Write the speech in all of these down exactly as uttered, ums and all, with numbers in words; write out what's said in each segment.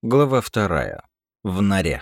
Глава вторая. В норе.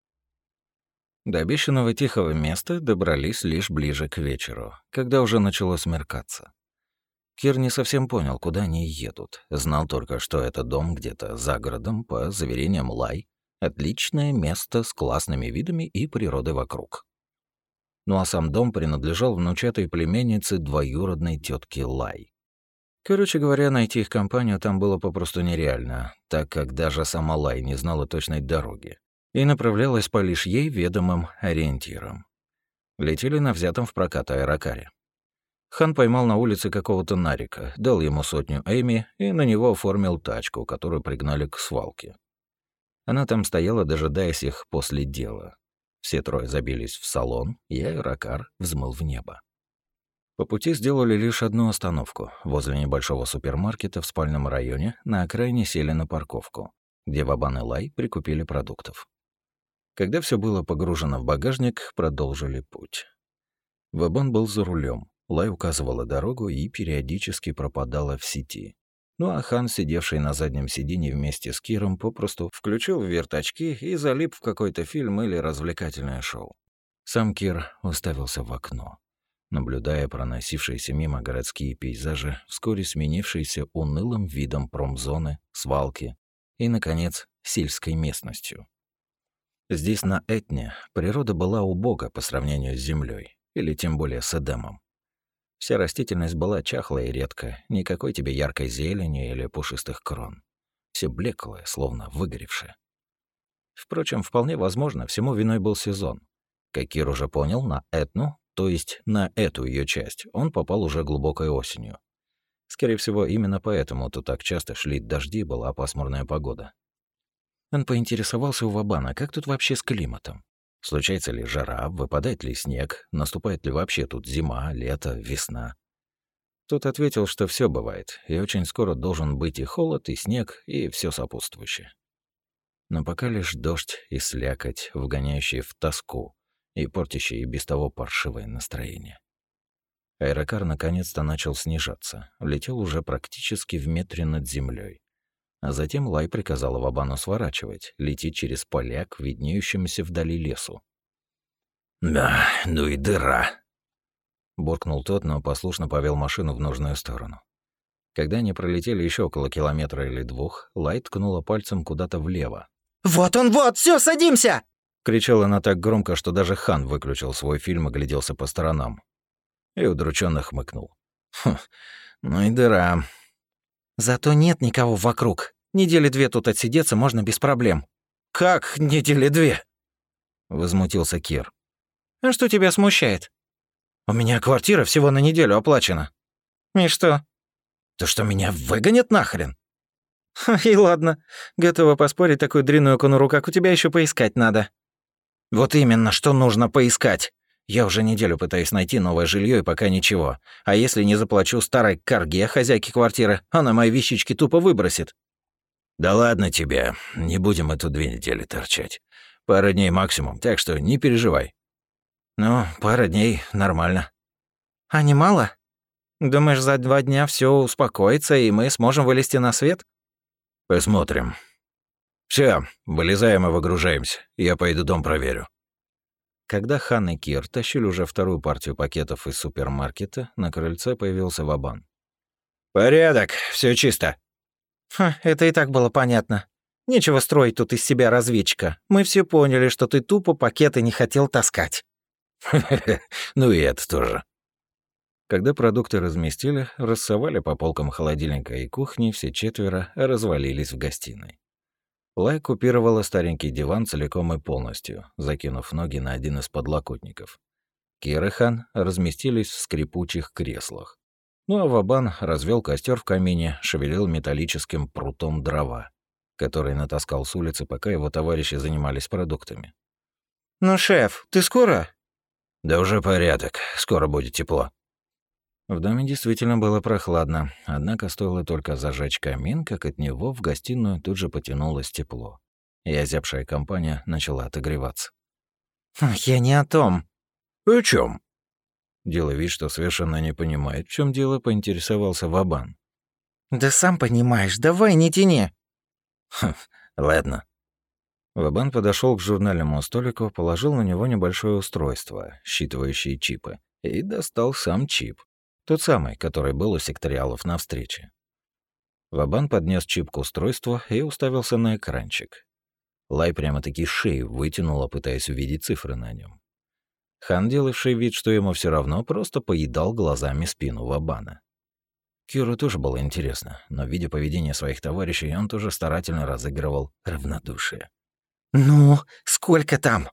До обещанного тихого места добрались лишь ближе к вечеру, когда уже начало смеркаться. Кир не совсем понял, куда они едут. Знал только, что это дом где-то за городом, по заверениям Лай. Отличное место с классными видами и природой вокруг. Ну а сам дом принадлежал внучатой племяннице двоюродной тетки Лай. Короче говоря, найти их компанию там было попросту нереально, так как даже сама Лай не знала точной дороги и направлялась по лишь ей ведомым ориентирам. Летели на взятом в прокат аэрокаре. Хан поймал на улице какого-то нарика, дал ему сотню Эми и на него оформил тачку, которую пригнали к свалке. Она там стояла, дожидаясь их после дела. Все трое забились в салон, и аэрокар взмыл в небо. По пути сделали лишь одну остановку. Возле небольшого супермаркета в спальном районе на окраине сели на парковку, где Вабан и Лай прикупили продуктов. Когда все было погружено в багажник, продолжили путь. Вабан был за рулем, Лай указывала дорогу и периодически пропадала в сети. Ну а Хан, сидевший на заднем сиденье вместе с Киром, попросту включил верточки и залип в какой-то фильм или развлекательное шоу. Сам Кир уставился в окно, наблюдая проносившиеся мимо городские пейзажи, вскоре сменившиеся унылым видом промзоны, свалки и, наконец, сельской местностью. Здесь, на Этне, природа была убога по сравнению с землей, или тем более с Эдемом. Вся растительность была чахлая и редкая, никакой тебе яркой зелени или пушистых крон. Все блеклое, словно выгоревшее. Впрочем, вполне возможно, всему виной был сезон. Как Кир уже понял, на Этну, то есть на эту ее часть, он попал уже глубокой осенью. Скорее всего, именно поэтому тут так часто шли дожди, была пасмурная погода. Он поинтересовался у Вабана, как тут вообще с климатом. Случается ли жара, выпадает ли снег, наступает ли вообще тут зима, лето, весна. Тот ответил, что все бывает, и очень скоро должен быть и холод, и снег, и все сопутствующее. Но пока лишь дождь и слякоть, вгоняющие в тоску и портящие и без того паршивое настроение. Аэрокар наконец-то начал снижаться, летел уже практически в метре над землей. А затем Лай приказала Вабану сворачивать, лететь через поля к виднеющемуся вдали лесу. «Да, ну и дыра!» Буркнул тот, но послушно повел машину в нужную сторону. Когда они пролетели еще около километра или двух, Лай ткнула пальцем куда-то влево. «Вот он, вот, все, садимся!» Кричала она так громко, что даже Хан выключил свой фильм и гляделся по сторонам. И удрученно хмыкнул. «Хм, ну и дыра». «Зато нет никого вокруг. Недели две тут отсидеться можно без проблем». «Как недели две?» — возмутился Кир. «А что тебя смущает?» «У меня квартира всего на неделю оплачена». «И что?» «То, что меня выгонят нахрен?» «И ладно. Готова поспорить, такую дрянную конуру, как у тебя, еще поискать надо». «Вот именно, что нужно поискать. Я уже неделю пытаюсь найти новое жилье и пока ничего. А если не заплачу старой карге, хозяйке квартиры, она мои вещички тупо выбросит». «Да ладно тебе. Не будем мы тут две недели торчать. Пара дней максимум, так что не переживай». «Ну, пара дней нормально». «А не мало? Думаешь, за два дня все успокоится, и мы сможем вылезти на свет?» «Посмотрим. Все, вылезаем и выгружаемся. Я пойду дом проверю». Когда Хан и Кир тащили уже вторую партию пакетов из супермаркета, на крыльце появился Вабан. «Порядок, все чисто». «Ха, это и так было понятно. Нечего строить тут из себя разведчика. Мы все поняли, что ты тупо пакеты не хотел таскать». Ну и это тоже. Когда продукты разместили, рассовали по полкам холодильника и кухни, все четверо развалились в гостиной. Лай купировала старенький диван целиком и полностью, закинув ноги на один из подлокотников. Кир и Хан разместились в скрипучих креслах. Ну а Вабан развел костер в камине, шевелил металлическим прутом дрова, который натаскал с улицы, пока его товарищи занимались продуктами. «Ну, шеф, ты скоро?» «Да уже порядок. Скоро будет тепло». В доме действительно было прохладно, однако стоило только зажечь камин, как от него в гостиную тут же потянулось тепло, и озябшая компания начала отогреваться. «Я не о том». «О чем? Делая вид, что совершенно не понимает, в чем дело, поинтересовался Вабан. «Да сам понимаешь, давай не тяни». «Хм, ладно, Вабан подошел к журнальному столику, положил на него небольшое устройство, считывающее чипы, и достал сам чип. Тот самый, который был у секториалов на встрече. Вабан поднес чип к устройству и уставился на экранчик. Лай прямо-таки шею вытянула, пытаясь увидеть цифры на нем. Хан, делавший вид, что ему все равно, просто поедал глазами спину Вабана. Киру тоже было интересно, но, видя поведение своих товарищей, он тоже старательно разыгрывал равнодушие. «Ну, сколько там?»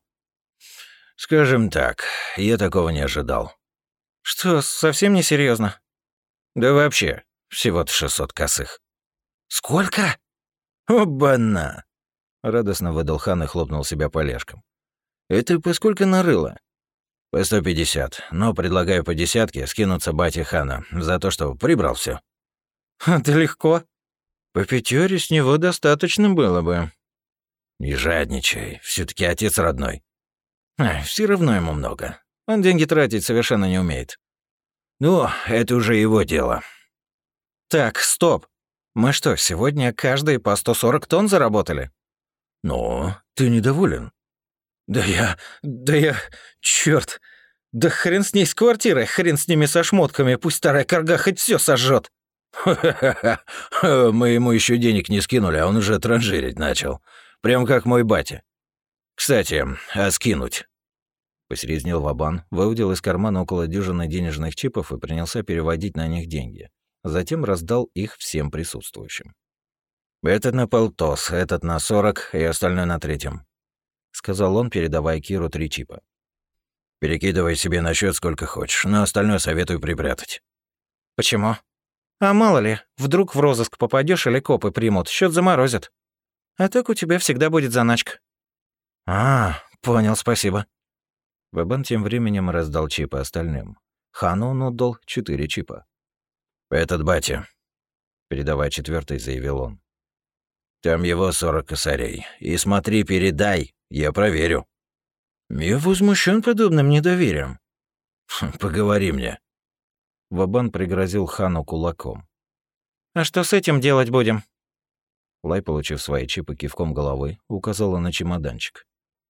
«Скажем так, я такого не ожидал». «Что, совсем не серьезно? «Да вообще, всего-то шестьсот косых». «Сколько?» «Оба-на!» — радостно выдал Хан и хлопнул себя по ляжкам. «Это поскольку нарыло?» «По сто пятьдесят, но предлагаю по десятке скинуться бате Хана за то, что прибрал все. «Это легко». «По пятере с него достаточно было бы». «Не жадничай, все таки отец родной». А, «Все равно ему много. Он деньги тратить совершенно не умеет». «Ну, это уже его дело». «Так, стоп. Мы что, сегодня каждый по сто сорок тонн заработали?» «Ну, ты недоволен?» «Да я... да я... Чёрт! Да хрен с ней с квартирой, хрен с ними со шмотками, пусть старая карга хоть все сожжет. «Ха-ха-ха! Мы ему еще денег не скинули, а он уже транжирить начал. Прям как мой батя. Кстати, а скинуть?» Посерезнел Вабан, выудил из кармана около дюжины денежных чипов и принялся переводить на них деньги. Затем раздал их всем присутствующим. «Этот на полтос, этот на сорок и остальное на третьем», — сказал он, передавая Киру три чипа. «Перекидывай себе на счет сколько хочешь, но остальное советую припрятать». «Почему?» «А мало ли, вдруг в розыск попадешь или копы примут, счет заморозят. А так у тебя всегда будет заначка». «А, понял, спасибо». Вабан тем временем раздал чипы остальным. Хану он отдал четыре чипа. «Этот батя», — передавая четвертый, заявил он. «Там его сорок косарей. И смотри, передай, я проверю». «Я возмущен подобным недоверием». «Поговори мне». Вабан пригрозил Хану кулаком. «А что с этим делать будем?» Лай, получив свои чипы кивком головы, указала на чемоданчик.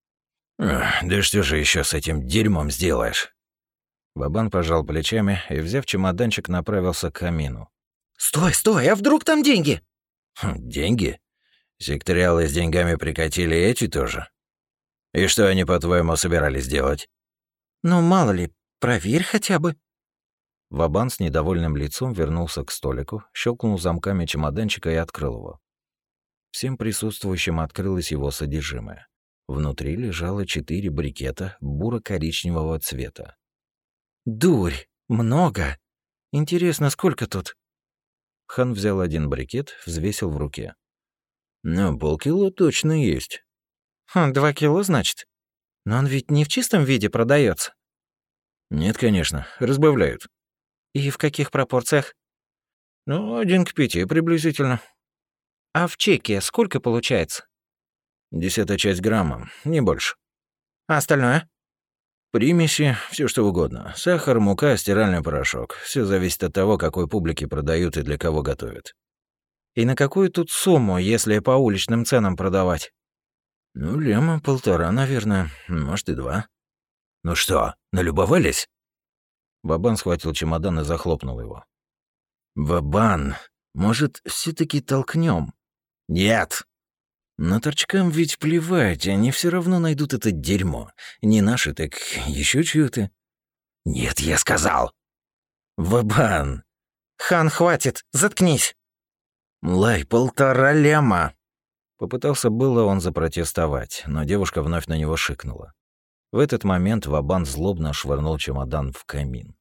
«Да что же еще с этим дерьмом сделаешь?» Вабан пожал плечами и, взяв чемоданчик, направился к камину. «Стой, стой, а вдруг там деньги?» «Деньги? Секториалы с деньгами прикатили, эти тоже. И что они, по-твоему, собирались делать?» «Ну, мало ли, проверь хотя бы». Вабан с недовольным лицом вернулся к столику, щелкнул замками чемоданчика и открыл его. Всем присутствующим открылось его содержимое. Внутри лежало четыре брикета буро-коричневого цвета. «Дурь! Много! Интересно, сколько тут?» Хан взял один брикет, взвесил в руке. «Ну, полкило точно есть». Хм, «Два кило, значит? Но он ведь не в чистом виде продается. «Нет, конечно, разбавляют». «И в каких пропорциях?» «Ну, один к пяти приблизительно». «А в чеке сколько получается?» «Десятая часть грамма, не больше». «А остальное?» «Примеси, все что угодно. Сахар, мука, стиральный порошок. Все зависит от того, какой публике продают и для кого готовят». «И на какую тут сумму, если по уличным ценам продавать?» «Ну, лема полтора, наверное, может и два». «Ну что, налюбовались?» Вабан схватил чемодан и захлопнул его. «Вабан, может, все таки толкнем?» «Нет!» «Но торчкам ведь плевать, они все равно найдут это дерьмо. Не наши, так еще чьё-то». «Нет, я сказал!» «Вабан!» «Хан, хватит, заткнись!» «Лай, полтора ляма!» Попытался было он запротестовать, но девушка вновь на него шикнула. В этот момент Вабан злобно швырнул чемодан в камин.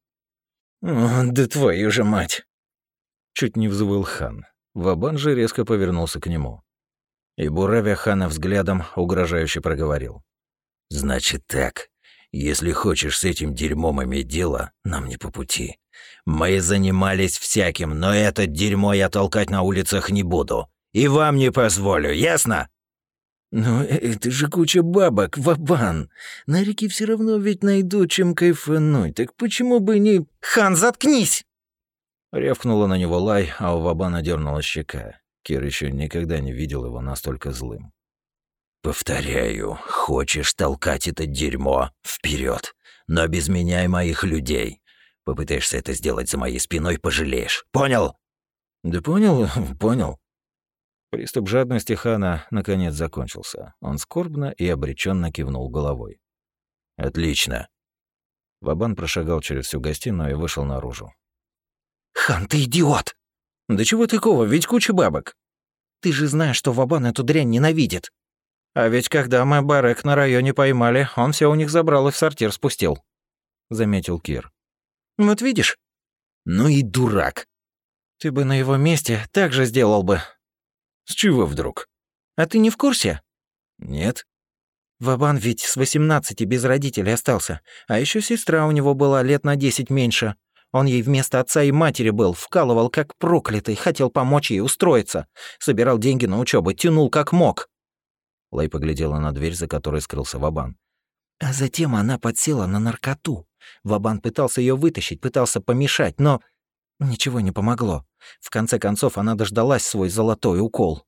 «О, да твою же мать!» Чуть не взвыл Хан. Вабан же резко повернулся к нему. И, буравя Хана взглядом, угрожающе проговорил. «Значит так, если хочешь с этим дерьмом иметь дело, нам не по пути. Мы занимались всяким, но это дерьмо я толкать на улицах не буду. И вам не позволю, ясно?» «Но это же куча бабок, Вабан. На реке все равно ведь найду, чем кайфануть. Так почему бы не...» «Хан, заткнись!» Рявкнула на него Лай, а у Вабана дернула щека. Кир еще никогда не видел его настолько злым. Повторяю, хочешь толкать это дерьмо вперед, но без меня и моих людей. Попытаешься это сделать за моей спиной, пожалеешь. Понял? Да понял, понял. Приступ жадности Хана наконец закончился. Он скорбно и обреченно кивнул головой. Отлично. Вабан прошагал через всю гостиную и вышел наружу. «Хан, ты идиот!» «Да чего такого, ведь куча бабок!» «Ты же знаешь, что Вабан эту дрянь ненавидит!» «А ведь когда мы Барек на районе поймали, он все у них забрал и в сортир спустил», — заметил Кир. «Вот видишь?» «Ну и дурак!» «Ты бы на его месте так же сделал бы». «С чего вдруг?» «А ты не в курсе?» «Нет». Вабан ведь с восемнадцати без родителей остался, а еще сестра у него была лет на десять меньше. Он ей вместо отца и матери был, вкалывал как проклятый, хотел помочь ей устроиться, собирал деньги на учебу, тянул как мог». Лэй поглядела на дверь, за которой скрылся Вабан. А затем она подсела на наркоту. Вабан пытался ее вытащить, пытался помешать, но ничего не помогло. В конце концов, она дождалась свой золотой укол.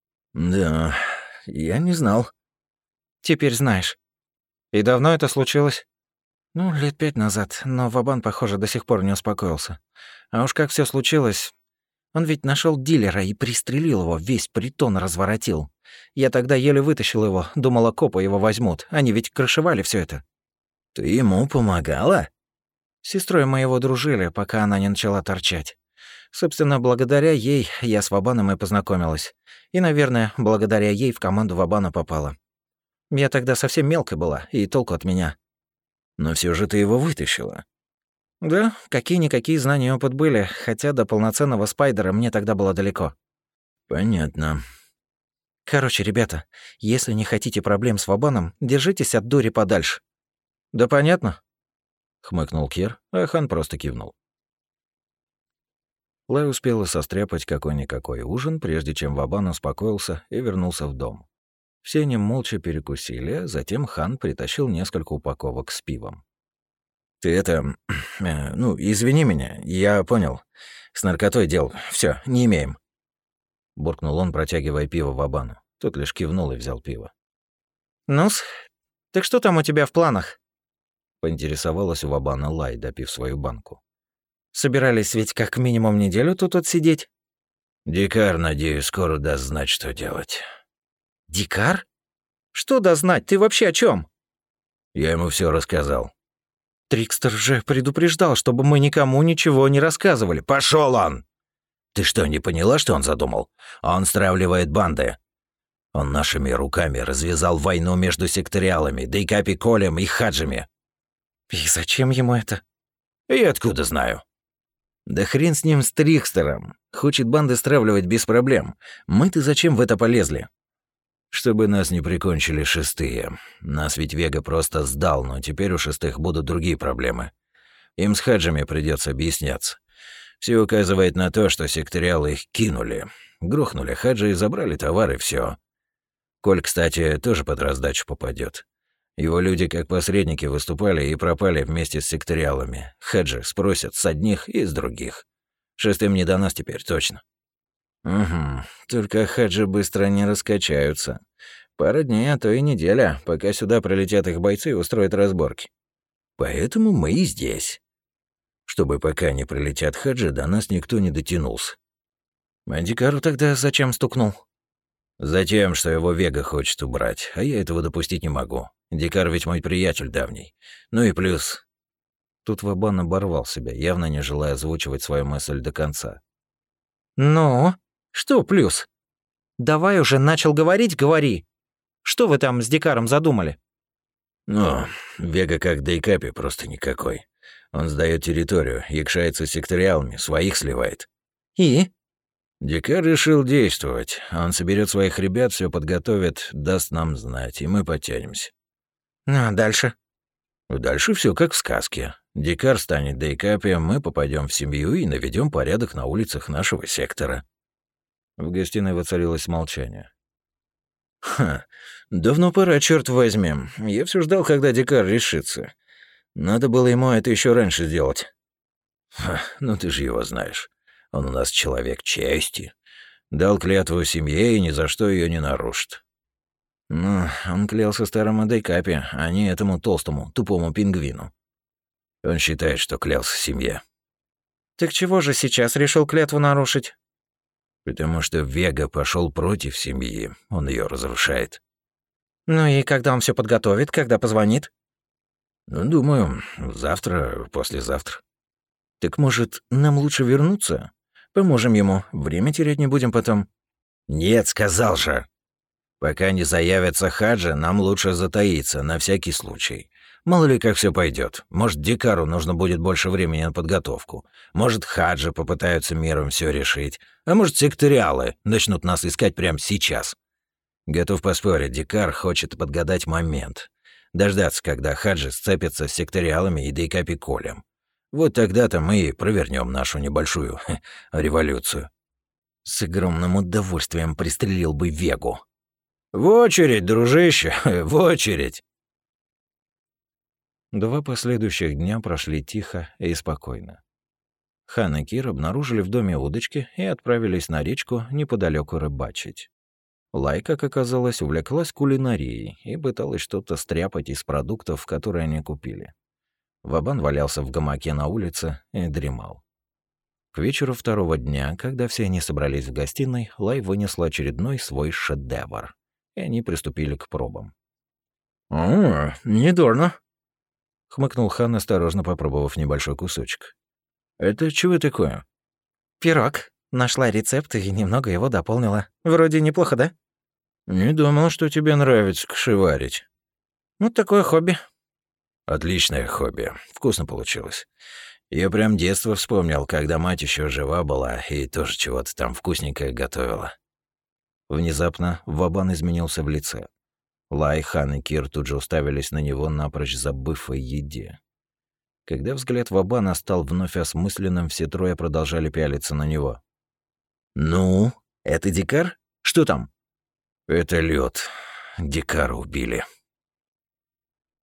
«Да, я не знал». «Теперь знаешь». «И давно это случилось?» «Ну, лет пять назад, но Вабан, похоже, до сих пор не успокоился. А уж как все случилось... Он ведь нашел дилера и пристрелил его, весь притон разворотил. Я тогда еле вытащил его, думала, копы его возьмут. Они ведь крышевали все это». «Ты ему помогала?» С сестрой моего дружили, пока она не начала торчать. Собственно, благодаря ей я с Вабаном и познакомилась. И, наверное, благодаря ей в команду Вабана попала. Я тогда совсем мелкой была, и толку от меня. «Но все же ты его вытащила». «Да, какие-никакие знания и опыт были, хотя до полноценного спайдера мне тогда было далеко». «Понятно». «Короче, ребята, если не хотите проблем с Вабаном, держитесь от дури подальше». «Да понятно», — хмыкнул Кир, а Хан просто кивнул. Лай успела состряпать какой-никакой ужин, прежде чем Вабан успокоился и вернулся в дом. Все они молча перекусили, а затем Хан притащил несколько упаковок с пивом. «Ты это... Э, ну, извини меня, я понял. С наркотой дел. Все, не имеем». Буркнул он, протягивая пиво Вабану. Тот лишь кивнул и взял пиво. «Ну-с, так что там у тебя в планах?» Поинтересовалась у Вабана Лай, допив свою банку. «Собирались ведь как минимум неделю тут отсидеть?» «Дикар, надеюсь, скоро даст знать, что делать». «Дикар? Что даст знать? Ты вообще о чем? «Я ему все рассказал». «Трикстер же предупреждал, чтобы мы никому ничего не рассказывали». Пошел он! Ты что, не поняла, что он задумал? Он стравливает банды. Он нашими руками развязал войну между секториалами, Дейкапи Колем и Хаджами». «И зачем ему это?» «И откуда знаю?» «Да хрен с ним, с Трикстером. Хочет банды стравливать без проблем. Мы-то зачем в это полезли?» «Чтобы нас не прикончили шестые. Нас ведь Вега просто сдал, но теперь у шестых будут другие проблемы. Им с Хаджами придется объясняться. Все указывает на то, что секториалы их кинули. Грохнули Хаджи и забрали товар, и все. Коль, кстати, тоже под раздачу попадет. Его люди как посредники выступали и пропали вместе с секториалами. Хаджи спросят с одних и с других. Шестым не до нас теперь, точно». «Угу, только Хаджи быстро не раскачаются. Пара дней, а то и неделя, пока сюда прилетят их бойцы и устроят разборки. Поэтому мы и здесь. Чтобы пока не прилетят Хаджи, до нас никто не дотянулся». «А Дикару тогда зачем стукнул?» «Затем, что его Вега хочет убрать, а я этого допустить не могу. Дикар ведь мой приятель давний. Ну и плюс...» Тут Вабан оборвал себя, явно не желая озвучивать свою мысль до конца. «Ну, что плюс? Давай уже начал говорить, говори. Что вы там с Дикаром задумали?» «Ну, Вега как Дейкапи просто никакой. Он сдаёт территорию, якшается с секториалами, своих сливает». «И?» Дикар решил действовать. Он соберет своих ребят, все подготовит, даст нам знать, и мы подтянемся. «А дальше?» Дальше все как в сказке. Дикар станет Дейкапием, мы попадем в семью и наведем порядок на улицах нашего сектора». В гостиной воцарилось молчание. «Ха, давно пора, черт возьми. Я все ждал, когда Дикар решится. Надо было ему это еще раньше сделать». «Ха, ну ты же его знаешь. Он у нас человек чести. Дал клятву семье и ни за что ее не нарушит». Ну, он клялся старому Дейкапе, а не этому толстому, тупому пингвину. Он считает, что клялся семье. Так чего же сейчас решил клятву нарушить? Потому что Вега пошел против семьи, он ее разрушает. Ну и когда он все подготовит, когда позвонит? Ну, думаю, завтра, послезавтра. Так может, нам лучше вернуться? Поможем ему, время терять не будем потом. Нет, сказал же. Пока не заявится Хаджи, нам лучше затаиться, на всякий случай. Мало ли как все пойдет. Может, Дикару нужно будет больше времени на подготовку. Может, Хаджи попытаются миром все решить. А может, секториалы начнут нас искать прямо сейчас. Готов поспорить, Дикар хочет подгадать момент. Дождаться, когда Хаджи сцепится с секториалами и Дейкапи Колем. Вот тогда-то мы и провернем нашу небольшую хе, революцию. С огромным удовольствием пристрелил бы Вегу. В очередь, дружище, в очередь. Два последующих дня прошли тихо и спокойно. Хан и Кир обнаружили в доме удочки и отправились на речку неподалеку рыбачить. Лай, как оказалось, увлеклась кулинарией и пыталась что-то стряпать из продуктов, которые они купили. Вабан валялся в гамаке на улице и дремал. К вечеру второго дня, когда все они собрались в гостиной, Лай вынесла очередной свой шедевр, и они приступили к пробам. «О, недурно», — хмыкнул Хан, осторожно попробовав небольшой кусочек. «Это чего такое?» «Пирог. Нашла рецепт и немного его дополнила. Вроде неплохо, да?» «Не думал, что тебе нравится кашеварить». «Ну, такое хобби». «Отличное хобби. Вкусно получилось. Я прям детство вспомнил, когда мать еще жива была и тоже чего-то там вкусненькое готовила». Внезапно Вабан изменился в лице. Лай, Хан и Кир тут же уставились на него, напрочь забыв о еде. Когда взгляд Вабана стал вновь осмысленным, все трое продолжали пялиться на него. «Ну, это Дикар? Что там?» «Это лед. Дикара убили».